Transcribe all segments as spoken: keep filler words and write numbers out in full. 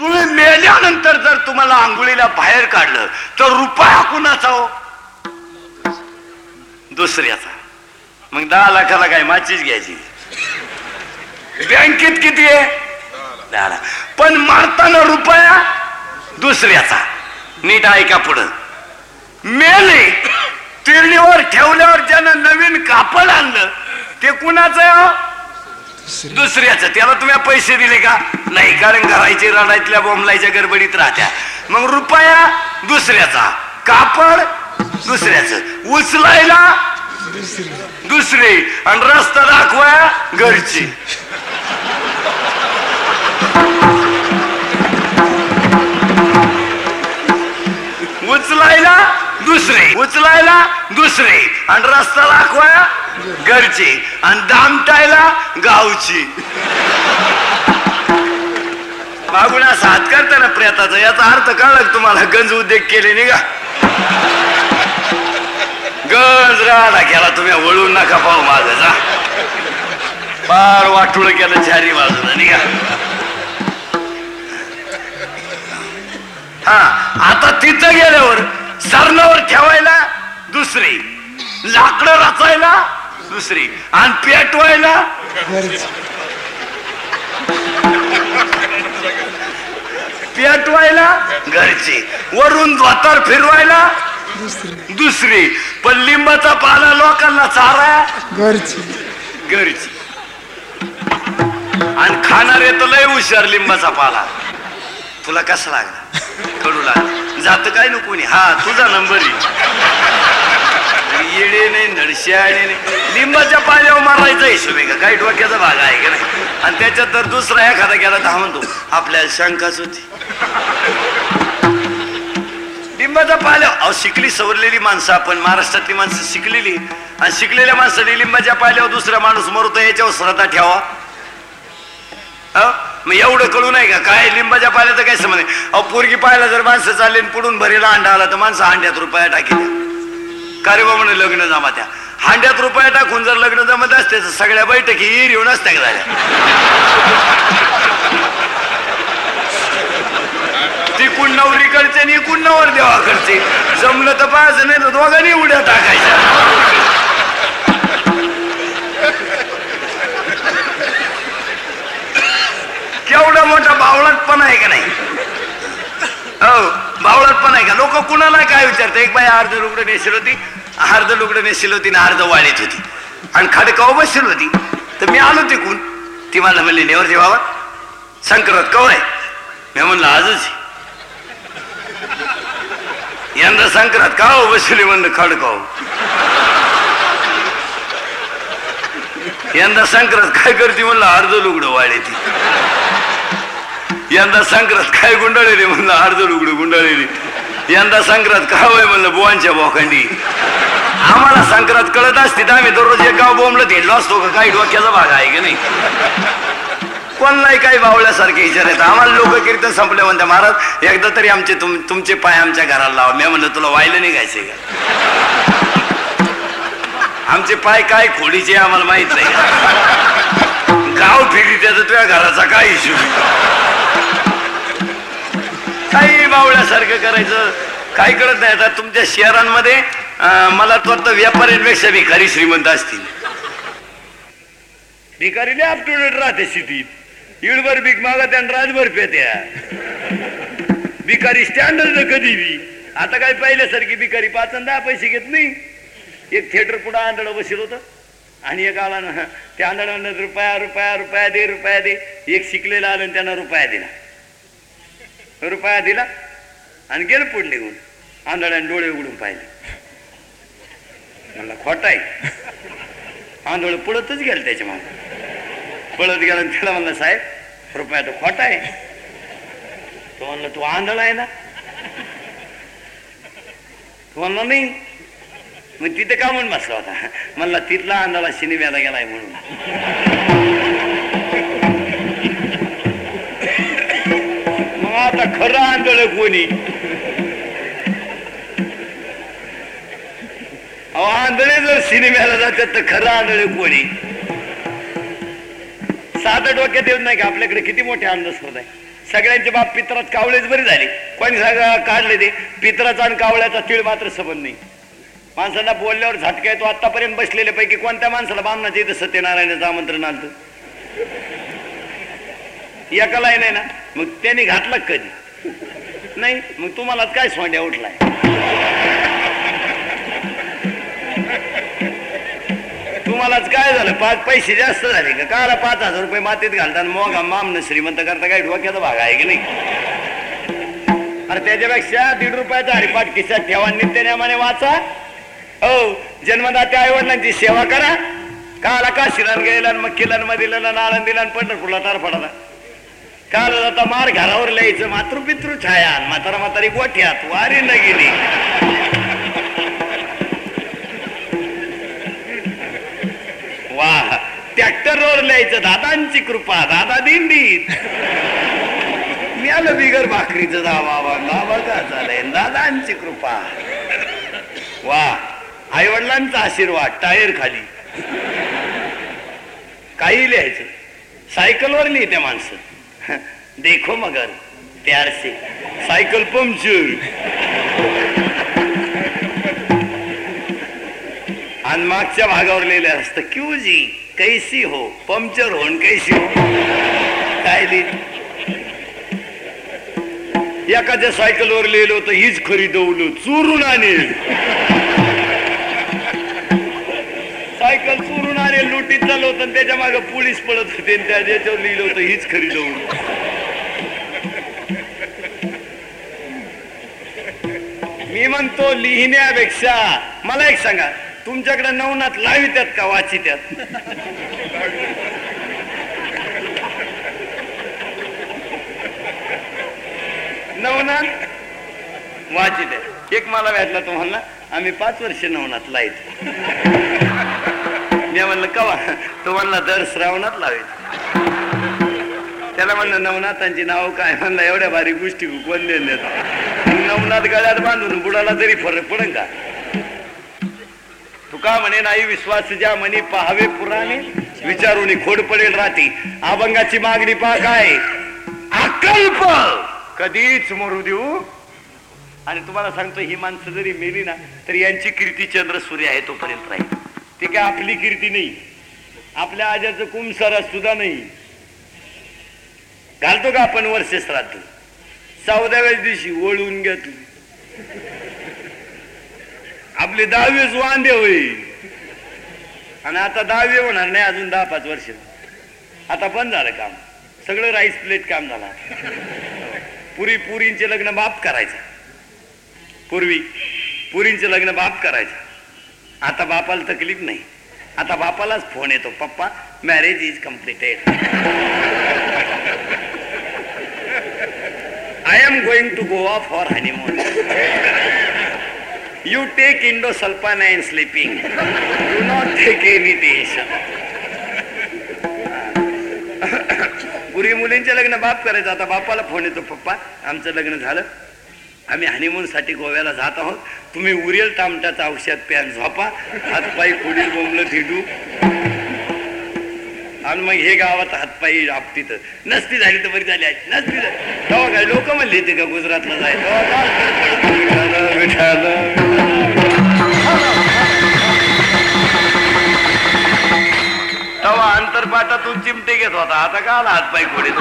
तुम्ही मेल्यानंतर जर तुम्हाला आंघोळीला बाहेर काढलं तर रुपया कुणाचा हो? दुसऱ्याचा. मग दहा लाखाला काय माचीच घ्यायची? बँकेत किती आहे? दहा लाख. पण मारताना रुपया दुसऱ्याचा. नीट ऐका पुढं. मेले तिरणीवर ठेवल्यावर ज्यानं नवीन कापड आणलं ते कुणाचं आहे? दुसऱ्याचं. त्याला तुम्ही पैसे दिले का? नाही, कारण घरायचे रडायतल्या बोंबलायच्या गडबडीत राहत्या. मग रुपया दुसऱ्याचा, कापड दुसऱ्याचं, उचलायला दुसरे आणि रस्ता दाखवाया घरची. उचलायला दुसरे, उचलायला दुसरे आणि रस्ता दाखवाया घरचे आणि दामटायला गावची. मागून असा हात करताना प्रेताचा याचा अर्थ कळलं तुम्हाला? गंज उद्योग केले नाही का? गंज राडा केला तुम्ही, वळून नका पाहू माझं जा. फार वाटुळ केलं चारी बाजूला नाही का? हा, आता तिथं गेल्यावर सरणावर ठेवायला दुसरी, लाकडं रचायला दुसरी आणि पेटवायला पेटवायला घरची, वरून धोतर फिरवायला दुसरी, पण लिंबाचा पाला लोकांना चाराया घरची घरची. आणि खाणारे तर लय हुशार. लिंबाचा पाला तुला कसा लागला? कडू लागला. जात काय नको नाही. हा, तुझा नंबर येडे नाही, नडश्याने नाही. लिंबाच्या पाल्यावर मारायचा हिशोब का? काही डोक्याचा भाग आहे का नाही? आणि त्याच्यात तर दुसरा एखादा गेला तर म्हणतो आपल्याला शंकाच होती. लिंबाचा पाल्या, अहो शिकली सवरलेली माणसं आपण, महाराष्ट्रातली माणसं शिकलेली, आणि शिकलेल्या माणसाने लिंबाच्या पाल्यावर दुसरा माणूस मरतो याच्यावर श्रद्धा ठेवा. मग एवढं कळू नाही का? काय लिंबाच्या पाल्याचं काय समज? अहो पोरगी पाहायला जर माणसं चालले पुढून भरेला अंडा आला तर माणसं हांड्यात रुपया टाकील्या. का रे बा म्हणे लग्न जमा त्या हांड्यात रुपया टाकून जर लग्न जमत असते तर सगळ्या बैठकी हिर येऊन असत्या झाल्या. तिकून नवरीकडचे आणि इकून नवर देवाकडचे. जमलं तर पाहायचं, नाही तर दोघांनी उड्या टाकायच्या. केवढा मोठा बावळात पण आहे का नाही? हो, बावळात पण आहे का? लोक कुणाला काय विचारतात? एक बाई अर्ध लुगडं नेशील होती, अर्ध लुगडं नेशील होती ना अर्ध वाळीत होती आणि खडकाव बसली होती. तर मी आलो तिकून. ती मला म्हणली नेवर देवावर संक्रांत कव आहे? मी म्हणलं आजच. यंदा संक्रांत का हो बसली? म्हणलं खडकाव. यंदा संक्रांत काय करते? म्हणलं अर्ध लुगडं वाळीती. यंदा संक्रांत काय गुंडाळलेली? म्हणलं अर्ध लुगडं गुंडाळलेली. यंदा संक्रांत का होय? म्हणलं बुवांच्या बोखंडी. आम्हाला संक्रांत कळत असते तर आम्ही दररोज एक गाव बोंबलत हिंडलो असतो का? काही डोक्याचा भाग आहे का नाही? कोणलाही काही बावळ्यासारखे विचार येतात आम्हाला. लोक कीर्तन संपले म्हणते महाराज एकदा तरी आमचे तुम तुमचे पाय आमच्या घराला लावा. मी म्हणलं तुला वाहिलं निघायचंय का? आमचे पाय काय खोडीचे आम्हाला माहित नाही. गाव फिरी त्याचं तुझ्या घराचा काय इश्यू? काही बावळ्यासारखं करायचं काही कळत नाही. आता तुमच्या शहरांमध्ये मला तर वाटतं व्यापाऱ्यांपेक्षा भिकारी श्रीमंत असतील. भिकारी लय अपटूडेट राहते सिटीत. इडभर भीक मागत आणि राजभर पेत्या. भिकारी स्टँडर्ड कधी बी. आता काय पहिल्यासारखी भिकारी पाच दहा पैसे घेत नाही. एक थिएटर पुढे आंधळ बसेल होतं आणि एक आला ना त्या आंधळानं रुपया रुपया रुपया दे रुपया दे. एक शिकलेला आलं आणि त्यांना रुपया दिला. रुपया दिला आणि गेलं पुढे निघून. आंधळ्याने डोळे उघडून पाहिले. म्हणला खोटा आहे. आंधळ पळतच गेलं त्याच्या मागे. पळत गेला त्याला म्हणलं साहेब रुपया तो खोटा आहे. तो म्हणलं तू आंधळ आहे ना? तो म्हणला नाही. मग तिथे का म्हणून बसला होता? म्हणला तिथला आंधळा सिनेमाला गेलाय म्हणून. मग आता खरं आंधळ कोणी? अहो आंधळे जर सिनेमाला जातात तर खरं आंधळे कोणी? साधं डोक्यात येत नाही का आपल्याकडे किती मोठे अंधश्रद्धा आहे? सगळ्यांचे बाप पित्रात कावळेच बरी झाले. कोणी सगळं काढले ते पित्राचा आणि कावळ्याचा तीळ मात्र संबंध नाही. माणसाला बोलल्यावर झटका येतो. आतापर्यंत बसलेल्या पैकी कोणत्या माणसाला बामणाच्या इथं सत्यनारायणाचं आमंत्रण आलं एकाला नाही ना? मग त्यांनी घातलं कधी नाही. मग तुम्हाला काय सोंड्या उठलाय? तुम्हालाच काय झालं? पाच पैसे जास्त झाले का? काला पाच हजार रुपये मातीत घालताना मोगा मामन श्रीमंत करता काय डोक्याचा भाग आहे की नाही? अरे त्याच्यापेक्षा दीड रुपयाचा हरिपाठ खिशात ठेवा, नित्यनेमाने वाचा. हो, जन्मदात्या आई वडिलांची सेवा करा. काला काशीला गेला, मग किलन मधील आळंदीला पंढरपूरला तारफडाला. काल जाता मार घरावर लिहायचं मातृपितृ छाया, म्हातारा म्हातारी गोठ्यात वारी न गेली. वाह, ट्रॅक्टरवर लिहायचं दादांची कृपा, दादा दिंडीत. मी आलं बिगर भाकरीचं दावा दावा का झालंय, दादांची कृपा. वा, आई वडिलांचा आशीर्वाद टायर खाली. काही लिहायचं. सायकलवर लिहिते माणसं. देखो मगर प्यार से सायकल पंक्चर. आणि मागच्या भागावर लिहिलं असतं क्यू जी कैसी हो, पंक्चर होऊन कैसी हो. काय लिहिलं? एखाद्या सायकलवर लिहिलं होतं हीच खरीदवलं चोरून आणेल. सायकल चोरून आणेल लुटीत चालू होतं, त्याच्या मागे पोलीस पळत होते. त्याच्यावर लिहिलं होतं हीच खरीदवलं. मी म्हणतो लिहिण्यापेक्षा मला एक सांगा, तुमच्याकडे नवनाथ लावित्यात का वाचित्यात? नवनाथ वाचित्यात. एक मला भेटला तो म्हणला आम्ही पाच वर्ष नवनाथ लाईत. मी म्हणलं कवा? तो म्हणला दर श्रावणात लावित. त्याला म्हणलं नवनाथांची नाव काय? म्हणलं एवढ्या भारी गोष्टी कोण देण्यात. नवनाथ गळ्यात बांधून बुडाला तरी फरक पडेल का? तुका म्हणे नाही विश्वास ज्या म्हणे पहावे पुराणे, विचारून खोड पडेल राती. अभंगाची मागणी पहा काय, अकल्प कधीच मरू देऊ. आणि तुम्हाला सांगतो ही माणसं जरी मेली ना तरी यांची कीर्ती चंद्र सूर्य आहे तोपर्यंत राहील. ती काय आपली कीर्ती नाही, आपल्या आजाचं कुंसरात सुद्धा नाही. घालतो का आपण वर्ष श्राद्ध? चौदाव्या दिवशी ओळून घ्या तू. आपले दहावीच वांदे होईल. आणि आता दहावी होणार नाही अजून दहा पाच वर्ष. आता बंद झालं काम, सगळं राईस प्लेट काम झालं. पुरी पुरींचे लग्न बाप करायचं. पूर्वी पुरींचे लग्न बाप करायचं. आता बापाला तकलीफ नाही. आता बापालाच फोन येतो, पप्पा marriage is completed. I am going to Goa for honeymoon. You take Indosulfan and sleeping. Do not take any tension. पुरी मुलींचे लग्न बाप करायचं. आता बापाला फोन येतो, पप्पा आमचं लग्न झालं, आम्ही हनीमून साठी गोव्याला जात आहोत. तुम्ही उरेल तामटाचं औषध प्यान झोपा, हातपायी पुढील बोंबलं थिडू. आणि मग हे गावात हातपायी आपतीत नसती झाली तर बरी झाली. नसती झाली तेव्हा काय लोक म्हणले ते का गुजरातला जाय तेव्हा अंतरपाटातून चिमटे घेत होता. आता का आला हातपायी खोडीत?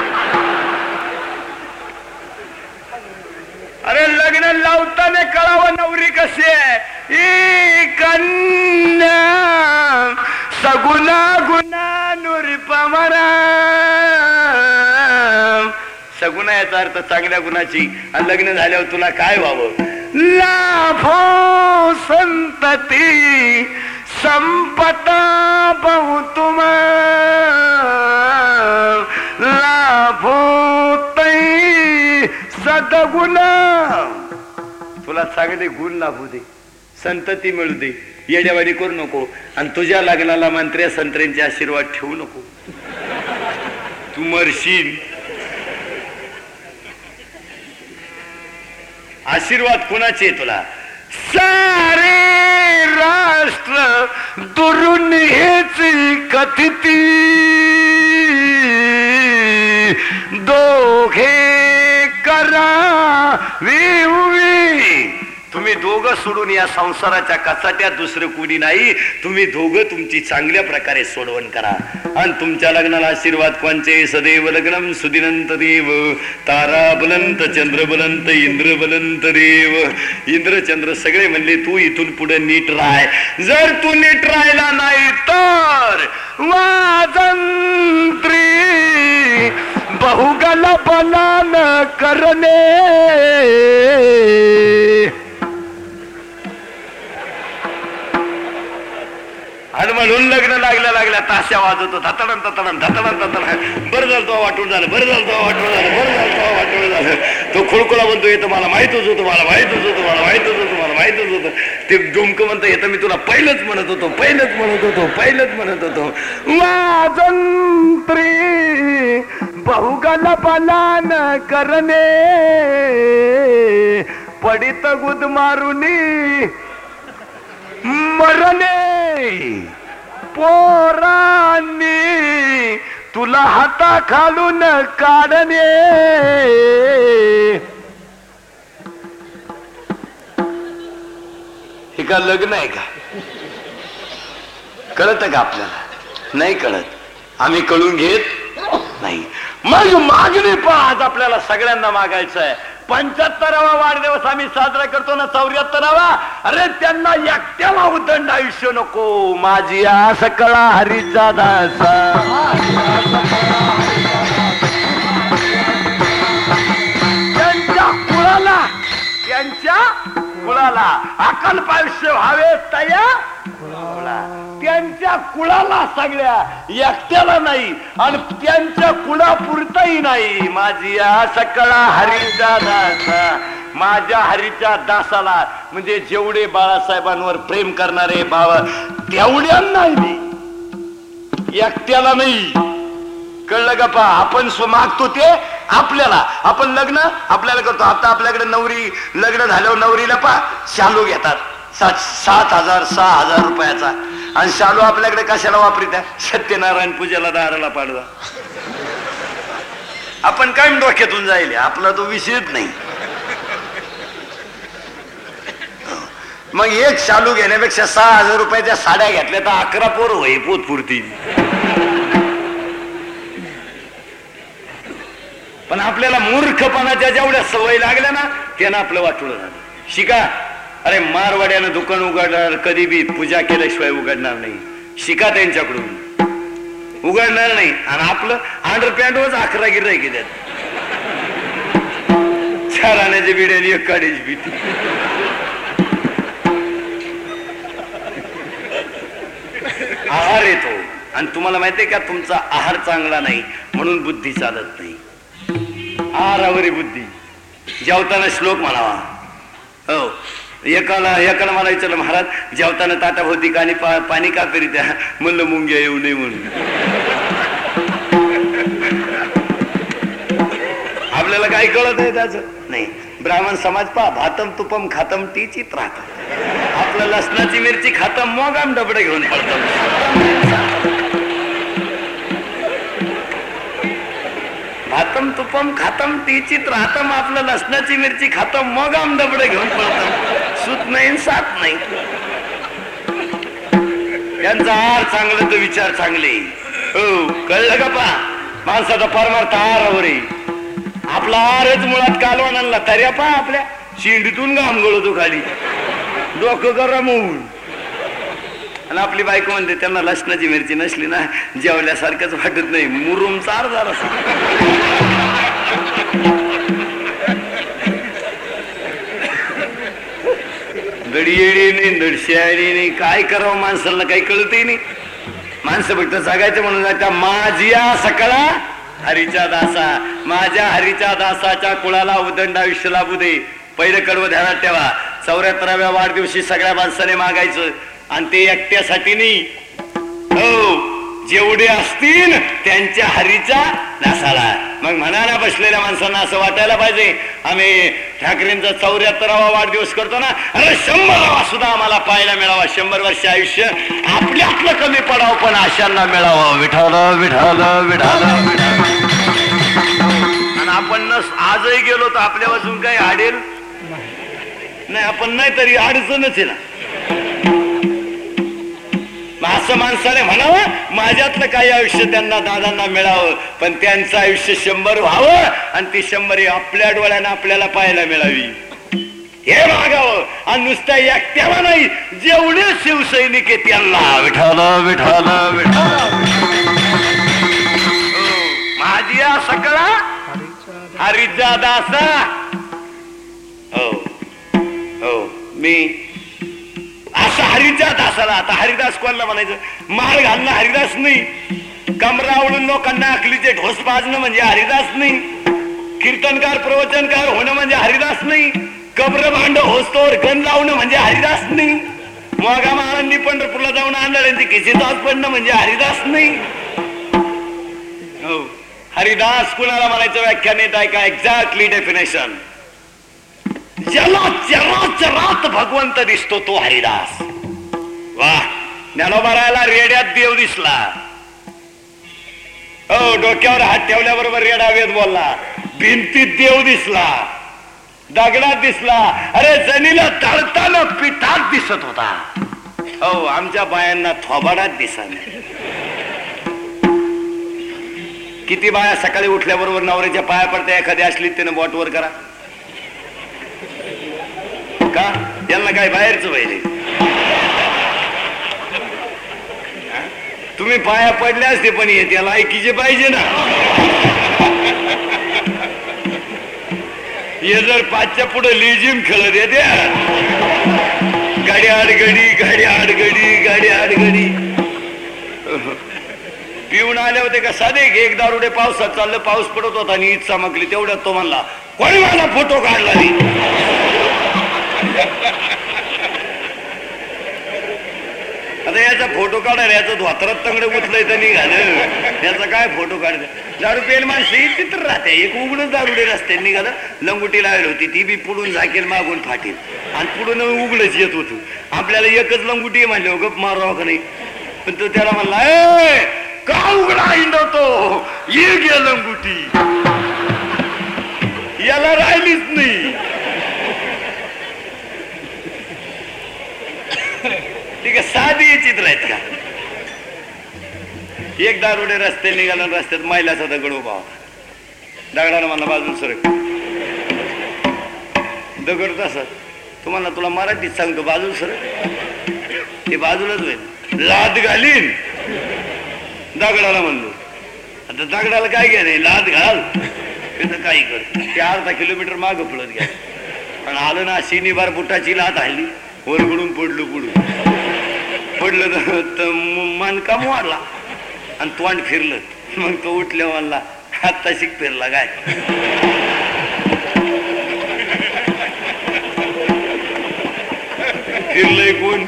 अरे लग्न लावताना कळावं नवरी कशी आहे. ई कन्या सगुना गुना नुरपमरा. सगुना याचा अर्थ चांगल्या गुणाची. आणि लग्न झाल्यावर तुला काय व्हावं? लाभो संतती संपता बहुतुम लाभो तै सदगुणा. तुला चांगले गुण लाभू दे, संतती मिळू दे, येड्यावाडी करू नको. आणि तुझ्या लग्नाला मंत्र्या संत्र्यांचे आशीर्वाद ठेवू नको. तू मरशील. आशीर्वाद कोणाचे तुला? सारे राष्ट्र दुरून हेची कथिती दोघे दोघं सोडून या संसाराच्या कचाट्यात दुसरं कुणी नाही. तुम्ही दोघं तुमची चांगल्या प्रकारे सोडवण करा आणि तुमच्या लग्नाला आशीर्वाद कोणचे. सदैव लग्नम सुदिनंत देव तारा बलंत चंद्र बलंत इंद्र बलंत देव. इंद्र चंद्र सगळे म्हणले तू इथून पुढे नीट राह. जर तू नीट राहिला नाही तर वाजंत्री बहुगल बलान करणे. आणि म्हणून लग्न लागल्या लागल्या ताशा वाजवतो धतडन धतडन धतडन धतडन. बरं झालं तो वाटून झालं, बरं झालं तो वाटून झालं, बरं झालं तो वाटून झालं. तो खुळकुळा म्हणतो येतं मला माहितच होतं, मला माहितच होतं, मला माहितच होतं, मला माहितच होतं. ते डुमकं म्हणतं येतं मी तुला पहिलंच म्हणत होतो, पहिलंच म्हणत होतो, पहिलंच म्हणत होतो. वाजंत्री बहुगल बलान करणे पडित गुद मारुनी मरणे. पोरांनी तुला हाता खालून काढणे. हे का लग्न आहे का? कळत का आपल्याला? नाही कळत. आम्ही कळून घेत नाही. मग मागणी पहा. आज आपल्याला सगळ्यांना मागायचं आहे. पंच्याहत्तरावा वाढदिवस आम्ही साजरा करतो ना, चौऱ्याहत्तरावा. अरे त्यांना एकट्याला उदंड आयुष्य नको. माझी आस कळा हरीचा दासा. त्यांच्या कुळाला त्यांच्या कुळाला अकल्प आयुष्य व्हावे तया त्यांच्या कुळाला सगळ्या एकट्याला नाही आणि त्यांच्या कुळापुरताही नाही. माझी आस कळा हरीचा दासा. माझ्या हरीच्या दासाला म्हणजे जेवढे बाळासाहेबांवर प्रेम करणारे भाव तेवढ्यांना नाही, एकट्याला नाही. कळलं का? पा आपण मागतो ते आपल्याला. आपण लग्न आपल्याला करतो. आता आपल्याकडे नवरी लग्न झाल्यावर नवरीला पा शालू घेतात सात सात हजार सहा हजार रुपयाचा. आणि शालू आपल्याकडे कशाला वापरित आहे? सत्यनारायण पूजेला दाराला पाडवा. आपण काय डोक्यातून जाईल आपला तो विषयच नाही. मग एक शालू घेण्यापेक्षा सहा हजार रुपयाच्या साड्या घेतल्या तर अकरा पोर होई पोतपुरती. पण आपल्याला मूर्खपणाच्या जेवढ्या सवय लागल्या ना त्यानं आपलं वाटलं झालं. शिका. अरे मारवाड्यानं दुकान उघडणार कधी बी पूजा केल्याशिवाय उघडणार नाही. शिका त्यांच्याकडून. उघडणार नाही. आणि आपलं अंडर पॅन्टवरच अकरा गिराय गेल्यात. चार आण्याच्या बिड्याने एक काढीची भीती. आहार येतो. आणि तुम्हाला माहितीये का तुमचा आहार चांगला नाही म्हणून बुद्धी चालत नाही. आहारावरी बुद्धी. जेवताना श्लोक म्हणावा. हो एकाला एकाला मला विचारलं महाराज जेवताना ताटा होती का आणि पा, पाणी का करीत आहे? म्हणलं मुंग्या येऊ नये म्हणून. आपल्याला काही कळत नाही त्याचं नाही. ब्राह्मण समाज पा भातम तुपम खातम टीचित राहतात. आपलं लसणाची मिरची खातम मग आम डबडे घेऊन पडतो. भातम तुपम खातम टीचित राहतम. आपलं लसणाची मिरची खातम मग आम डबडे घेऊन पडतो. सूत नाही सात नाही. त्यांचा आहार चांगलं तर विचार चांगले. हो कळलं का? पा माणसाचा परमार्थ आहारावर आहे. आपला आहारच मुळात कालवण आणला तरी पा आपल्या शिंडीतून घाम गळतो खाली डोकं गरम होऊन. आणि आपली बायको म्हणते त्यांना लसणाची मिरची नसली ना जेवल्यासारखंच वाटत नाही. मुरुम चार झाला. गडीयेडी नाही दडशियाडी नाही. काय करावं माणसाला काही कळतही नाही. माणसं फक्त जगायचं म्हणून त्या माझ्या सकळा हरीच्या दासा. माझ्या हरीच्या दासाच्या कुळाला उदंड आयुष्य लाभू दे. पहिलं कडवं ध्यानात ठेवा. चौऱ्याहत्तराव्या वाढदिवशी सगळ्या माणसाने मागायचं आणि ते एकट्यासाठी नाही. हो जेवढे असतील त्यांच्या हरीच्या दासाला. मग म्हणा ना बसलेल्या माणसांना असं वाटायला पाहिजे आम्ही ठाकरेंचा चौऱ्याहत्तरावा वाढदिवस करतो ना. अरे शंभरावा सुद्धा आम्हाला पाहायला मिळावा. शंभर वर्ष आयुष्य आपल्यातलं कमी पडावं पण अशांना मिळावं. विठाल विठाल विठाल विठाल. आणि आपण आजही गेलो तर आपल्या वाजून काही आडेल नाही आपण नाही तरी अडचणच आहे ना. असं माणसाने म्हणावं माझ्यातलं काही आयुष्य त्यांना दादांना मिळावं, पण त्यांचं आयुष्य शंभर व्हावं आणि ती शंभर आपल्या डोळ्यानं आपल्याला पाहायला मिळावी हे मागावं. आणि नुसत्या एकट्याला नाही, जेवढे शिवसैनिक आहे त्यांना विठाल विठाल विठाल माझी सगळा हरीचा दासा. हो हो मी असं हरीच्या दासाला. आता हरिदास कोणाला म्हणायचं? माळ घालणं हरिदास नाही, कमरा आवडून लोकांना अकलीचे ढोस पाजणं म्हणजे हरिदास नाही, कीर्तनकार प्रवचनकार होणं म्हणजे हरिदास नाही, कब्र भांड होस्तोवर गण लावणं म्हणजे हरिदास नाही, मोगा महाराजांनी पंढरपूरला जाऊन आंधळ्यांची खिचीदास पडणं म्हणजे हरिदास नाही. हो हरिदास कुणाला म्हणायचं? व्याख्यानेत आहे का? Exactly definition. ज्याला चराचरात भगवंत दिसतो तो हरिदास. वा ज्ञानोबा रायाला रेड्यात देव दिसला. हो डोक्यावर हात ठेवल्याबरोबर रेडा वेद बोलला. भिंतीत देव दिसला, दगडात दिसला, अरे जनीला तळताना पिठात दिसत होता. हो आमच्या बायांना थोबाडात दिसत. किती बाया सकाळी उठल्याबरोबर नवऱ्याच्या पाया पडत्या, एखादी असली त्यानं बोट वर करा का? यांना काय बाहेरच पाहिजे? तुम्ही पाया पडले असते पण हे त्याला ऐकीचे पाहिजे ना. हे जर पाचच्या पुढे लिजिम खेळत येते, गाडी आडगडी गाडी आडगडी गाडी आडगडी. पिऊन आले होते का साधे एक दारुडे पावसात चाललं, पाऊस पडत होता आणि ईद चमकली, तेवढ्यात तो म्हणला कोणी मला फोटो काढला नाही. आता याचा फोटो काढायला याचं धोत्रात तंगडे उचलय तर निघालं, याचा काय फोटो काढलं? दारू पेल माणसं ही चित्र राहते. एक उघडच दारुडे रस्ते निघालं, लंगुटी लावली होती ती बी पुढून झाकेल मागून फाटेल आणि पुढून उघडच येत होत. आपल्याला एकच लंगुटी म्हणले गप मारावं का नाही, पण तो त्याला म्हणला ए का उघडा हिंडवतो, ये गे लंगुटी. याला राहिलीच नाही. ठीक आहे साधी चित्र आहेत का? एक दारुडे रस्ते निघाला, रस्त्यात मैलाचा दगड उभा होता. दगडानं मला बाजूला सरक. दगड तसं तुम्हाला तुला मराठीत सांगतो बाजूला सरक. ते बाजूलाच होईल, लाद घालीन. दगडाला म्हणलो आता दगडाला काय घ्या नाही, लाद घाल त्याचं काही कर. ते अर्धा किलोमीटर मागं पळत घ्या आणि आलं ना शिनीबार बुटाची लात हल्ली, वरगडून पडलो पुढून पडलं तर मनका मोडला आणि तोंड फिरलं. मग तो उठल्या म्हणला आता शिक फिरला काय. फिरलंय कोण?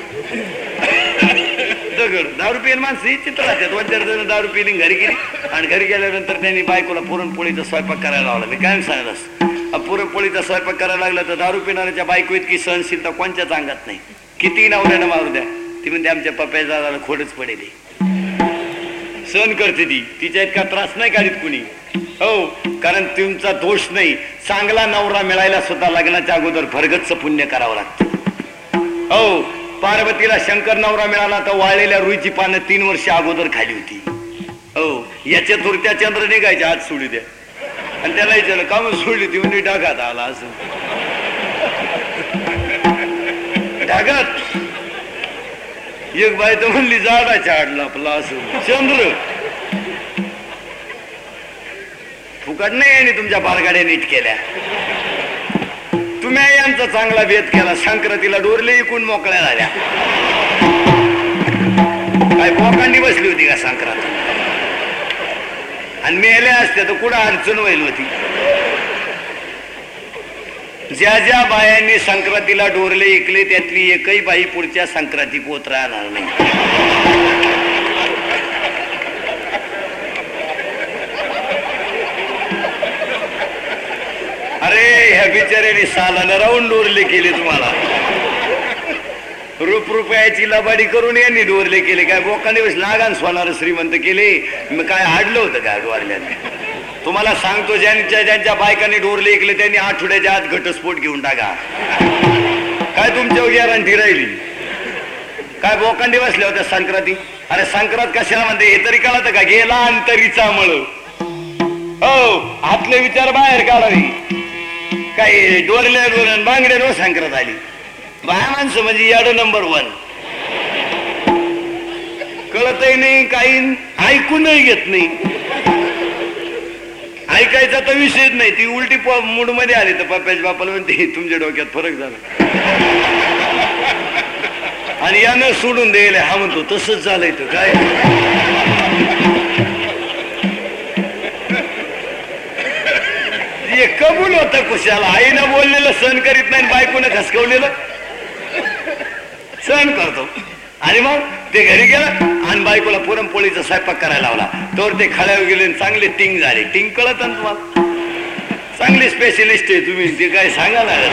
दगड. दारू पियन माणसं ही चित्र राहतात. दोन चार जण दारू पिली घरी गेली आणि घरी गेल्यानंतर त्यांनी बायकोला पुरणपोळीचा स्वयंपाक करायला लावला. मी काय सांगत असतो, पुरणपोळीचा स्वयंपाक करायला लागला तर दारू पिणाऱ्याच्या बायको इतकी सहनशीलता कोणच्याच अंगात नाही. किती नवऱ्यानं मारू द्या, ती म्हणते आमच्या पप्प्याच्या दादाला खोडच पडेल, सहन करते ती. तिच्या इतका त्रास नाही काढीत कुणी. हो कारण तुमचा दोष नाही. चांगला नवरा मिळायला सुद्धा लग्नाच्या अगोदर भरगच्च पुण्य करावं लागतं. हो पार्वतीला शंकर नवरा मिळाला तर वाळलेल्या रुईची पानं तीन वर्ष अगोदर खाली होती. हो याच्या तुरत्या चंद्र निघायच्या आज सोडू द्या आणि त्याला विचारलं का मग सोडली ती म्हणजे ढगात आला. असं ढगात एक बाई तर म्हणली झाडाच्या आडला आपला असं चंद्र. फुकट नाही आणि तुमच्या बारगाड्या नीट केल्या. तुम्ही यांचा चांगला भेद केला. संक्रांतीला डोरले इकून मोकळ्या झाल्या. काय बोकांडी बसली होती का संक्रांत? आणि मेल्या असत्या तर कुठं अडचण व्हायला होती. ज्या ज्या बायांनी संक्रांतीला डोरले ऐकले त्यातली एकही बाई पुढच्या संक्रांती पोत राहणार नाही. अरे ह्या बिचाऱ्याने सालाला राहून डोरले केले. तुम्हाला रूप रुपयाची लबाडी करून यांनी डोरले केले. काय बोकाने लागान सोनार श्रीमंत केले. मग काय हाडलं होतं का डोरल्याने? तुम्हाला सांगतो ज्यांच्या ज्यांच्या बायकांनी डोरले ऐकले त्यांनी आठवड्याच्या आत घटस्फोट घेऊन टाका. काय तुमच्या गॅरंटी राहिली? काय बोकांडी बसल्या होत्या संक्रांती? अरे संक्रांत कशाला म्हणते हे तरी कळत का? गेला अंतरीचा मळ. हो, आतले विचार बाहेर काढावी. काही डोरल्या डोर बांगड्या रो संक्रांत आली. बाया माणसं म्हणजे याड नंबर वन. कळतही नाही, काही ऐकूनही घेत नाही. ऐकायचा तर विषयच नाही. ती उलटी मूड मध्ये आली तर पप्प्याच्या बापाला म्हणते तुमच्या डोक्यात फरक झाला आणि यानं सोडून द्यायला. हा म्हणतो तसंच झालंय तर काय. हे कबूल होत कुशाला. आईनं बोललेलं सहन करीत नाही, बायकोनं खसकवलेलं सहन करतो. आणि मग ते घरी गेलं आणि बायकोला पुरणपोळीचा स्वयंपाक करायला लावला. तर ते खळ्यावर गेले, चांगले टिंग झाले. टिंग कळत ना तुम्हाला? चांगले स्पेशलिस्ट आहे तुम्ही, ते काय सांगा ना.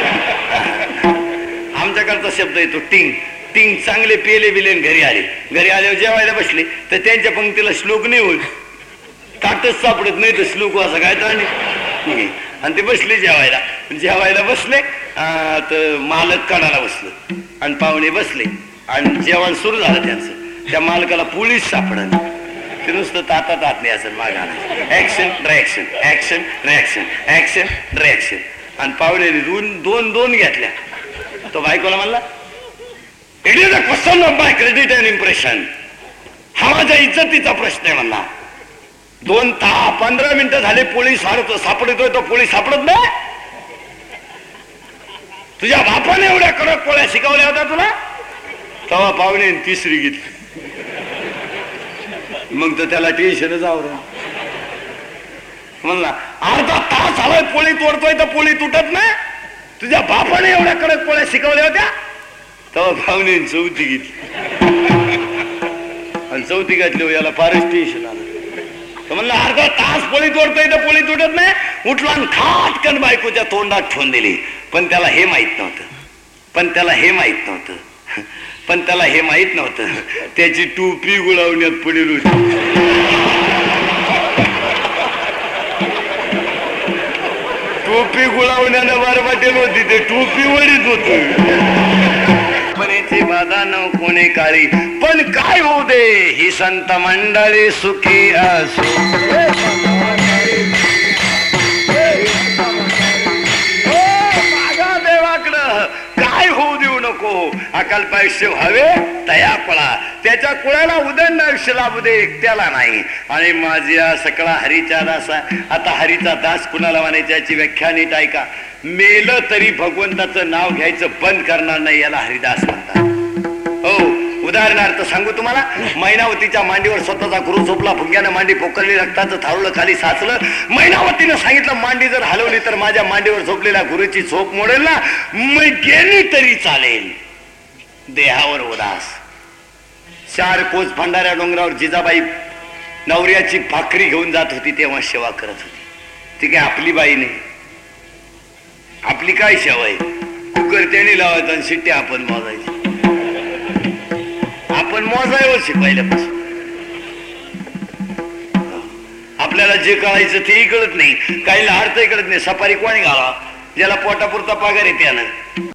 आमच्याकडचा शब्द येतो टिंग. टिंग चांगले पेले बिले घरी आले. घरी आल्यावर जेवायला बसले तर त्यांच्या पंक्तीला श्लोक नाही होत, ताटच सापडत नाही तर श्लोक असं काय तर. आणि ते बसले जेवायला. जेवायला बसले तर मालक कडाला बसलं आणि पाहुणे बसले आणि जेवण सुरू झालं त्यांचं. त्या मालकाला पोलीस सापडलं. ते नुसतं ताता तात नाही असं मागायला. Action reaction, action reaction, action reaction. आणि पाहुण्याने दोन दोन दोन घेतल्या. तो बायकोला म्हणला it is a question of my credit and impression. हा माझ्या इज्जतीचा प्रश्न आहे म्हणला. दोन दहा पंधरा मिनिटं झाले पोलीस सापडतोय तो पोलीस सापडत नाही. तुझ्या बापाने एवढ्या कडक पोळ्या शिकवल्या होत्या तुला? तेव्हा पाहुणे तिसरी घेतली. मग तर त्याला टेन्शनच आवरण. म्हणला अर्धा तास झालाय पोळी तोडतोय तर पोळी तुटत नाही. तुझ्या बापाने एवढ्या कडक पोळ्या शिकवल्या होत्या? तेव्हा पाहुणे चौथी घेतली. आणि चौथी घातली याला फारच टेन्शन आलं. तर म्हणलं अर्धा तास पोळी तोडतोय तर पोळी तुटत नाही. उठला आणि खाटकन बायकोच्या तोंडात ठेवून दिली. पण त्याला हे माहित नव्हतं पण त्याला हे माहित नव्हतं पण त्याला हे माहित नव्हतं त्याची टोपी गुळावण्यात पडेल होती. टोपी गुळावण्यानं बार वाटेल होती. ते टोपी वडीत होत. पणेची बाधा न कोणी काळी पण काय होऊ दे ही संत मंडळी सुखी असो. माझ्या देवाकडं काय होऊ देऊ नको. अकल्प आयुष्य व्हावे तया पळा. त्याच्या कुळाला उदंड आयुष्य लाभू दे, एकट्याला नाही. आणि माझ्या सकळा हरीचा दासा. आता हरीचा दास कुणाला म्हणायची याची व्याख्या नीट ऐका. मेलं तरी भगवंताचं नाव घ्यायचं बंद करणार नाही, याला हरिदास म्हणतात. हो, उदाहरणार्थ सांगू तुम्हाला. मैनावतीच्या मांडीवर स्वतःचा गुरु झोपला. भुंग्यानं मांडी पोकरली, रक्ताचं थावलं खाली साचलं. मैनावतीनं सांगितलं मांडी जर हलवली तर माझ्या मांडीवर झोपलेल्या गुरुची झोप मोडेल ना. मग गेली तरी चालेल. देहावर उदास. चार कोस भंडाऱ्या डोंगरावर जिजाबाई नवऱ्याची भाकरी घेऊन जात होती तेव्हा सेवा करत होती. ती काय आपली बाई नाही. आपली काय सेवा आहे? कुकर त्याने लावायचं आणि शिट्ट्या आपण मोजायची. आपण मोजायवर शिकवायल्यापासून आपल्याला जे कळायचं तेही कळत नाही, काहीला अर्थही कळत नाही. सफारी कोणी घाला? ज्याला पोटापुरता पगार आहे त्यानं.